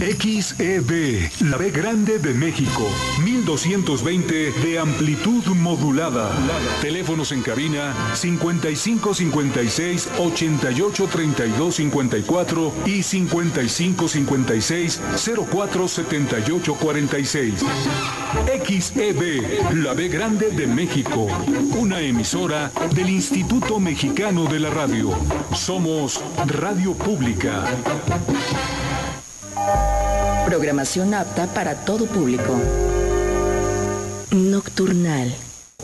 XEB, la B grande de México, 1220 de amplitud modulada. Teléfonos en cabina 5556 88 32 54 y 5556 04 78 46. XEB, la B grande de México, una emisora del Instituto Mexicano de la Radio. Somos Radio Pública. Programación apta para todo público. Nocturnal.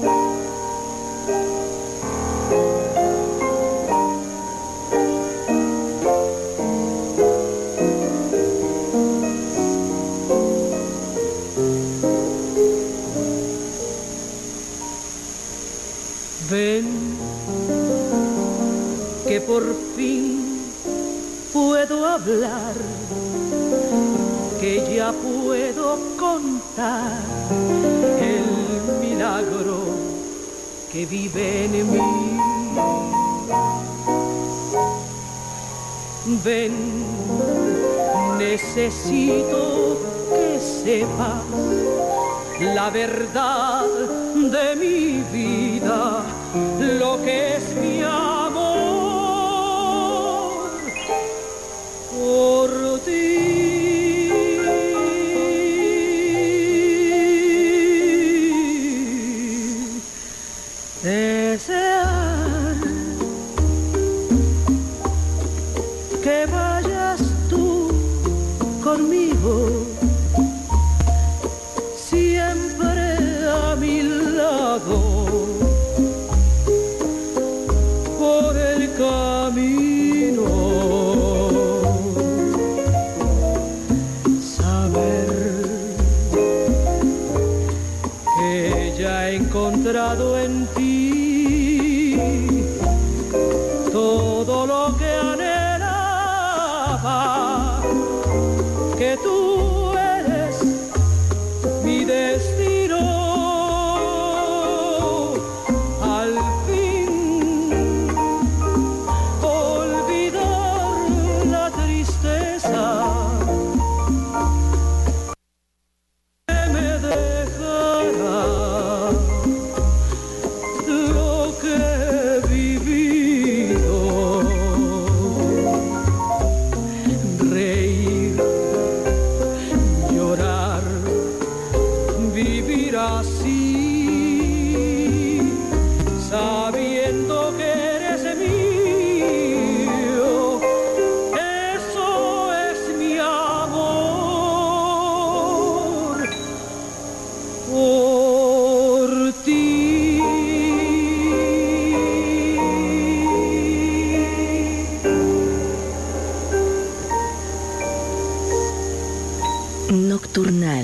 Ven, que por fin puedo hablar, que ya puedo contar el milagro que vive en mí. Ven, necesito que sepas la verdad de mi vida, lo que es mi amor por ti. Desear que vayas tú conmigo, siempre a mi lado, por el camino. Saber que ya he encontrado en ti todo lo que anhelaba, que tú eres mi destino. Al fin olvidar la tristeza que me dejará lo que he vivido. Reír, llorar, vivir así, sabiendo que eres mío, eso es mi amor por ti. Nocturnal.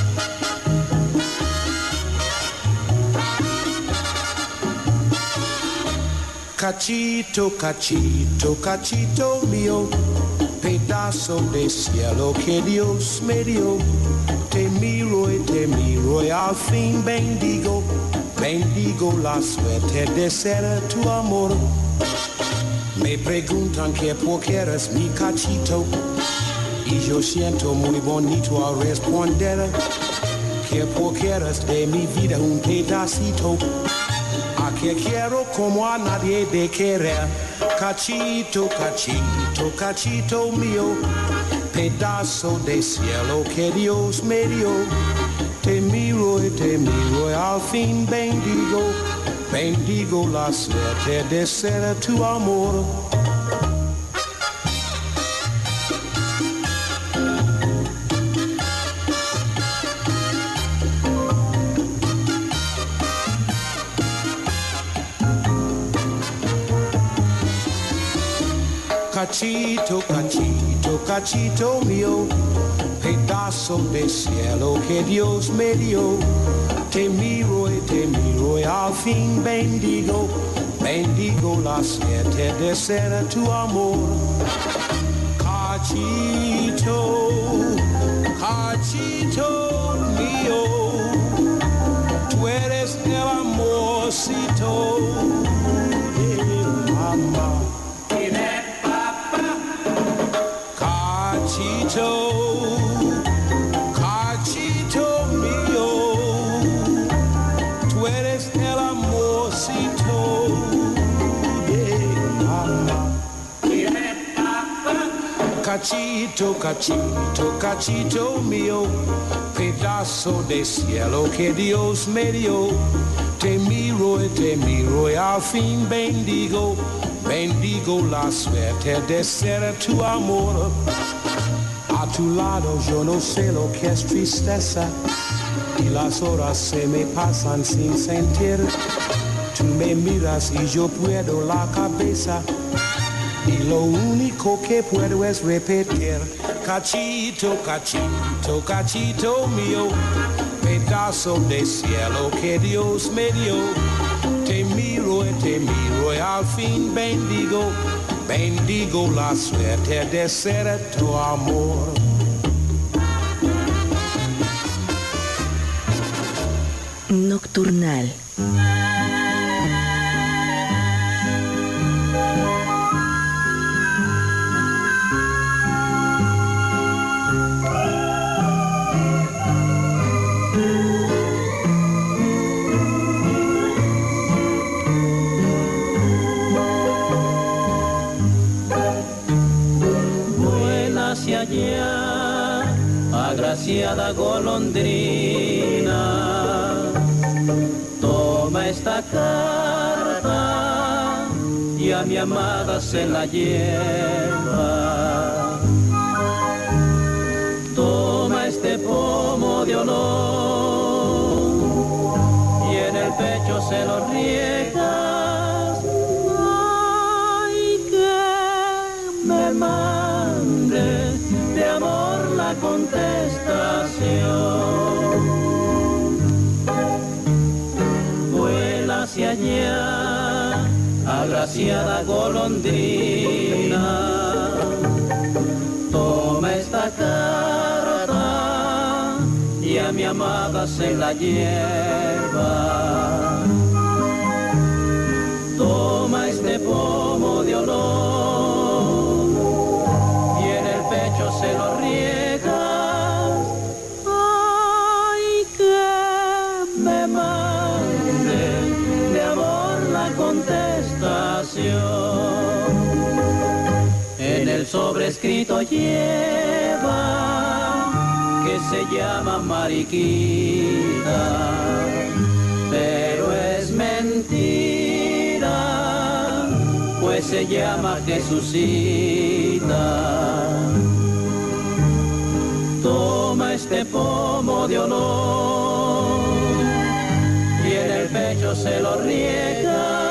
Cachito, cachito, cachito mío, pedazo de cielo que Dios me dio. Te miro y al fin bendigo, bendigo la suerte de ser tu amor. Me preguntan que por qué eres mi cachito, y yo siento muy bonito al responder que porque eres de mi vida un pedacito, a que quiero como a nadie de querer. Cachito, cachito, cachito mío, pedazo de cielo que Dios me dio. Te miro y al fin bendigo, bendigo la suerte de ser tu amor. Cachito, cachito, cachito mío, pedazo de cielo que Dios me dio. Te miro y al fin bendigo, bendigo la suerte de ser tu amor. Cachito, cachito mío, tú eres el amorcito de mamá. Cachito, cachito mío, tú eres el amorcito de mamá. Cachito, cachito, cachito mío, pedazo de cielo que Dios me dio. Te miro y al fin bendigo, bendigo la suerte de ser tu amor. A tu lado yo no sé lo que es tristeza y las horas se me pasan sin sentir. Tú me miras y yo puedo la cabeza y lo único que puedo es repetir. Cachito, cachito, cachito mío, pedazo de cielo que Dios me dio. Te miro y al fin bendigo, bendigo la suerte de ser tu amor. Nocturnal. Hacia allá, agraciada golondrina, toma esta carta y a mi amada se la lleva. Toma este pomo de honor y en el pecho se lo riegas. Ay, que me mande de amor la contestación. Vuela hacia allá, agraciada golondrina, toma esta carta y a mi amada se la lleva. Toma este pomo de honor y en el pecho se lo riegas. Ay, que me mande de amor la contestación. En el sobrescrito lleva que se llama Mariquita, pero es mentira, pues se llama Jesucita. Toma este pomo de honor y en el pecho se lo riegas.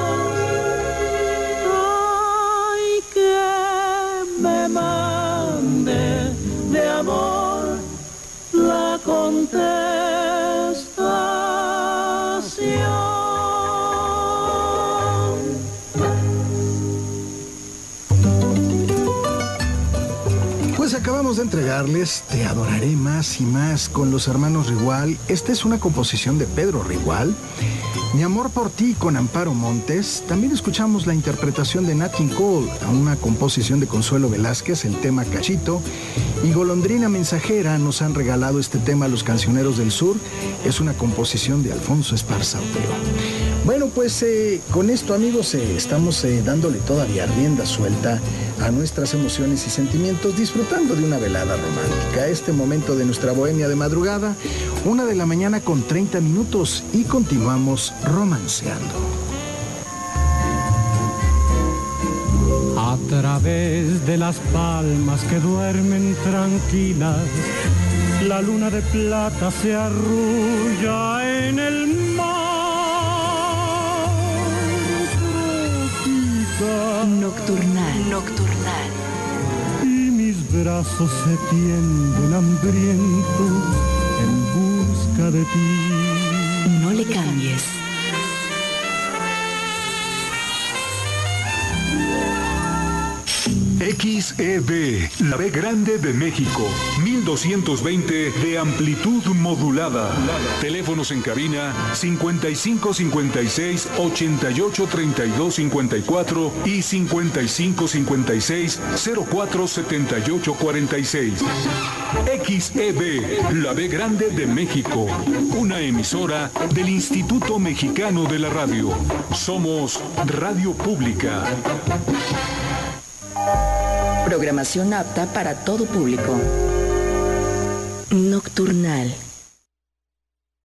Ay, que me mande de amor la contestación. Pues acabamos de entregarles Te adoraré más y más con los hermanos Rigual. Esta es una composición de Pedro Rigual. Mi amor por ti con Amparo Montes. También escuchamos la interpretación de Nat King Cole a una composición de Consuelo Velázquez, el tema Cachito. Y Golondrina Mensajera nos han regalado este tema Los Cancioneros del Sur. Es una composición de Alfonso Esparza Otero. Bueno, pues con esto, amigos, estamos dándole todavía rienda suelta a nuestras emociones y sentimientos, disfrutando de una velada romántica. Este momento de nuestra bohemia de madrugada, 1:30 a.m. y continuamos romanceando. A través de las palmas que duermen tranquilas, la luna de plata se arrulla en el mar. Nocturnal. Nocturnal. Y mis brazos se tienden hambrientos en busca de ti. No le cambies. XEB, la B grande de México, 1220 de amplitud modulada. Teléfonos en cabina 5556 88 32 54 y 5556 04 78 46. XEB, la B grande de México, una emisora del Instituto Mexicano de la Radio. Somos Radio Pública. Programación apta para todo público. Nocturnal.